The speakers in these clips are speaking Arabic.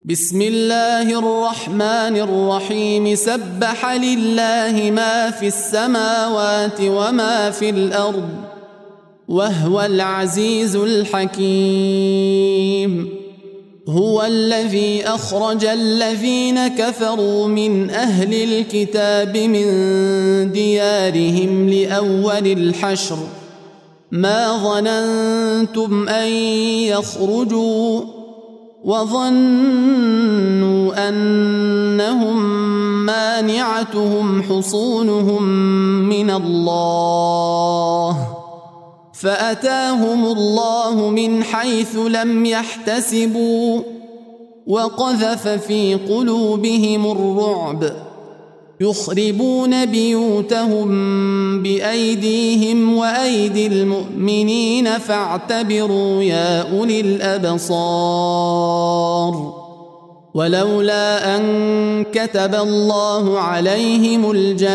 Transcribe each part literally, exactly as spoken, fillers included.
بسم الله الرحمن الرحيم سبح لله ما في السماوات وما في الأرض وهو العزيز الحكيم. هو الذي أخرج الذين كفروا من أهل الكتاب من ديارهم لأول الحشر ما ظننتم أن يخرجوا وظنوا أنهم مانعتهم حصونهم من الله فأتاهم الله من حيث لم يحتسبوا وقذف في قلوبهم الرعب يخربون بيوتهم بأيديهم وأيدي المؤمنين فاعتبروا يا أولي الأبصار. ولولا أن كتب الله عليهم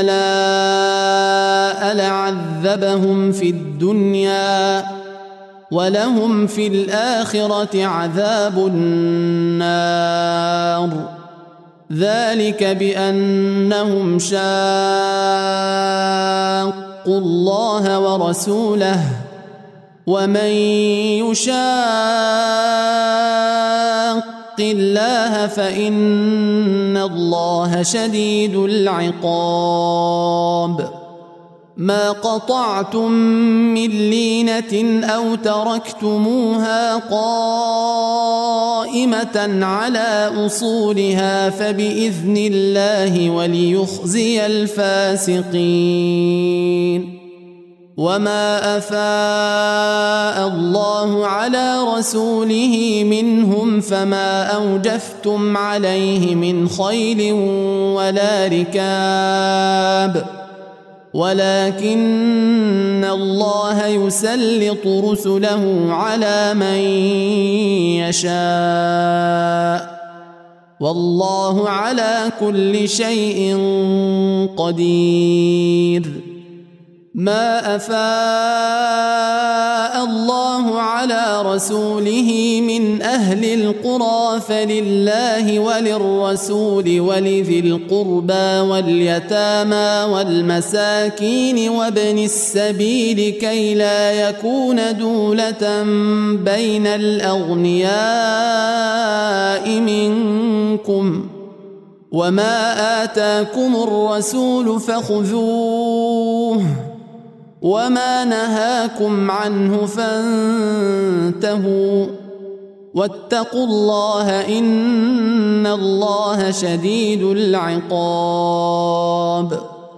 الجلاء لعذبهم في الدنيا ولهم في الآخرة عذاب النار ذلك بأنهم شاقوا الله ورسوله ومن يشاق الله فإن الله شديد العقاب. ما قطعتم من لينة أو تركتموها قائمة على أصولها فبإذن الله وليخزي الفاسقين. وما أفاء الله على رسوله منهم فما أوجفتم عليه من خيل ولا ركاب ولكن الله يسلط رسله على من يشاء والله على كل شيء قدير. ما أفاء الله على رسوله من أهل القرى فلله وللرسول ولذي القربى واليتامى والمساكين وابن السبيل كي لا يكون دولة بين الأغنياء منكم وما آتاكم الرسول فخذوه وما نهاكم عنه فانتهوا واتقوا الله إن الله شديد العقاب.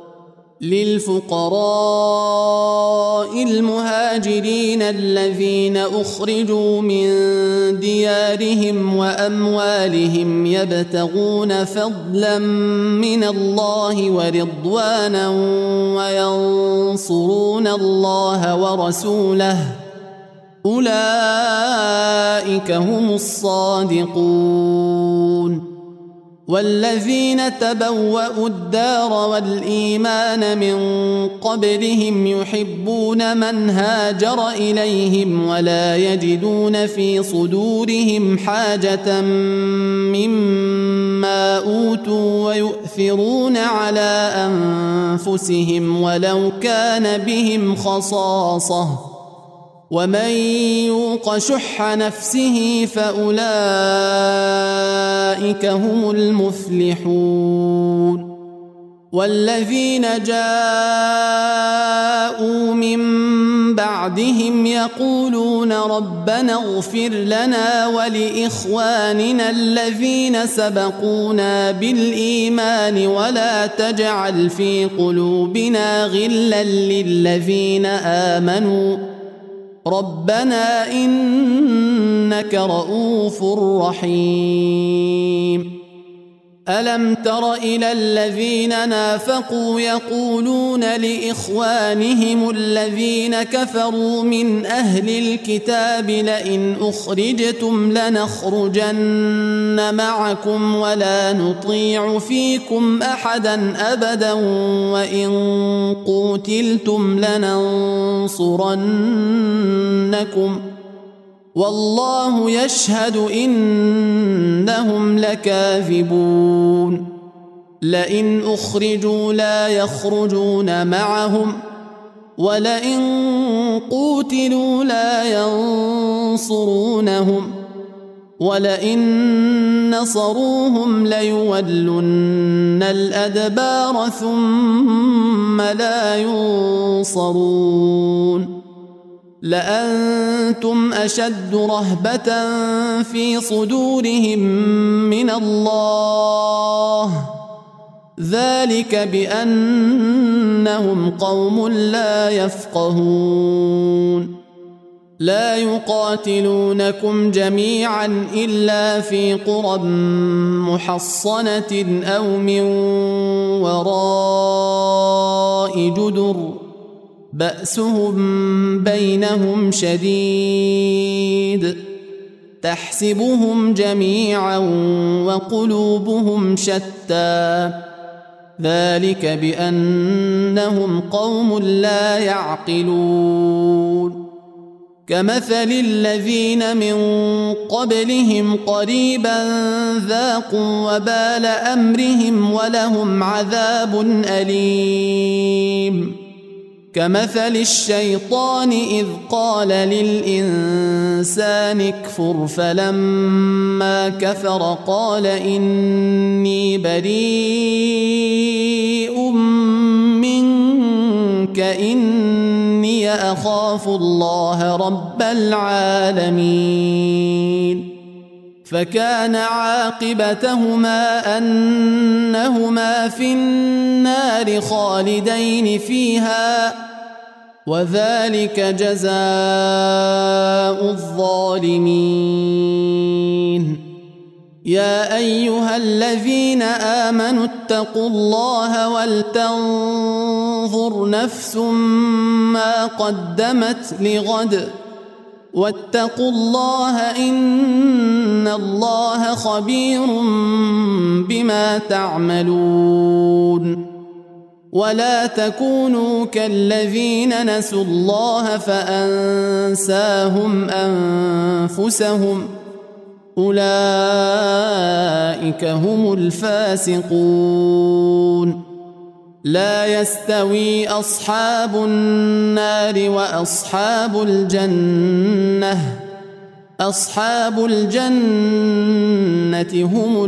للفقراء المهاجرين الذين أخرجوا من ديارهم وأموالهم يبتغون فضلا من الله ورضوانا وينصرون الله ورسوله أولئك هم الصادقون. والذين تبوأوا الدار والإيمان من قبلهم يحبون من هاجر إليهم ولا يجدون في صدورهم حاجة مما أوتوا ويؤثرون على أنفسهم ولو كان بهم خصاصة ومن يوق شح نفسه فأولئك هم المفلحون. والذين جاءوا من بعدهم يقولون ربنا اغفر لنا ولإخواننا الذين سبقونا بالإيمان ولا تجعل في قلوبنا غلا للذين آمنوا ربنا إنك رؤوف رحيم. ألم تر إلى الذين نافقوا يقولون لإخوانهم الذين كفروا من أهل الكتاب لئن أخرجتم لنخرجن معكم ولا نطيع فيكم أحدا أبدا وإن قوتلتم لننصرنكم والله يشهد إنهم لكاذبون لئن أخرجوا لا يخرجون معهم ولئن قوتلوا لا ينصرونهم ولئن نصروهم ليولن الأدبار ثم لا ينصرون لأنتم أشد رهبة في صدورهم من الله ذلك بأنهم قوم لا يفقهون لا يقاتلونكم جميعا إلا في قرى محصنة أو من وراء جدر بأسهم بينهم شديد تحسبهم جميعا وقلوبهم شتى ذلك بأنهم قوم لا يعقلون كمثل الذين من قبلهم قريبا ذاقوا وبال أمرهم ولهم عذاب أليم كمثل الشيطان إذ قال للإنسان اكفر فلما كفر قال إني بريء منك إني أخاف الله رب العالمين فكان عاقبتهما أنهما في النار خالدين فيها وذلك جزاء الظالمين يا أيها الذين آمنوا اتقوا الله ولتنظر نفس ما قدمت لغد واتقوا الله إن الله خبير بما تعملون ولا تكونوا كالذين نسوا الله فأنساهم أنفسهم أولئك هم الفاسقون لا يستوي أصحاب النار وأصحاب الجنة أصحاب الجنة هم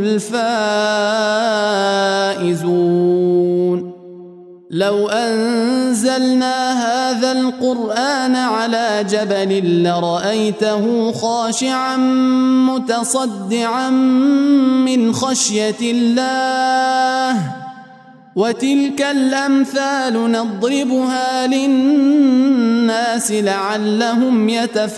الفائزون لو أنزلنا هذا القرآن على جبل لرأيته خاشعا متصدعا من خشية الله وتلك الأمثال نضربها للناس لعلهم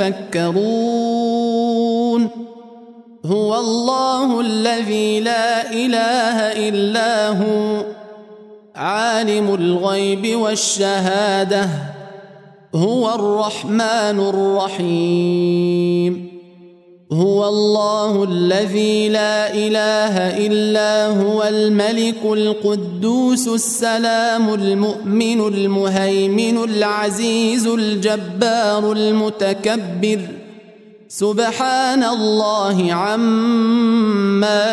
يتفكرون هو الله الذي لا إله إلا هو عالم الغيب والشهادة هو الرحمن الرحيم هو الله الذي لا إله إلا هو الملك القدوس السلام المؤمن المهيمن العزيز الجبار المتكبر سبحان الله عما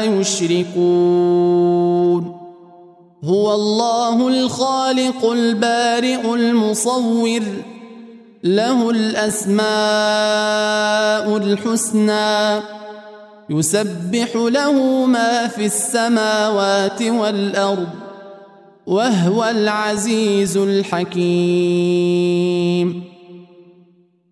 يشركون هو الله الخالق البارئ المصور له الأسماء الحسنى يسبح له ما في السماوات والأرض وهو العزيز الحكيم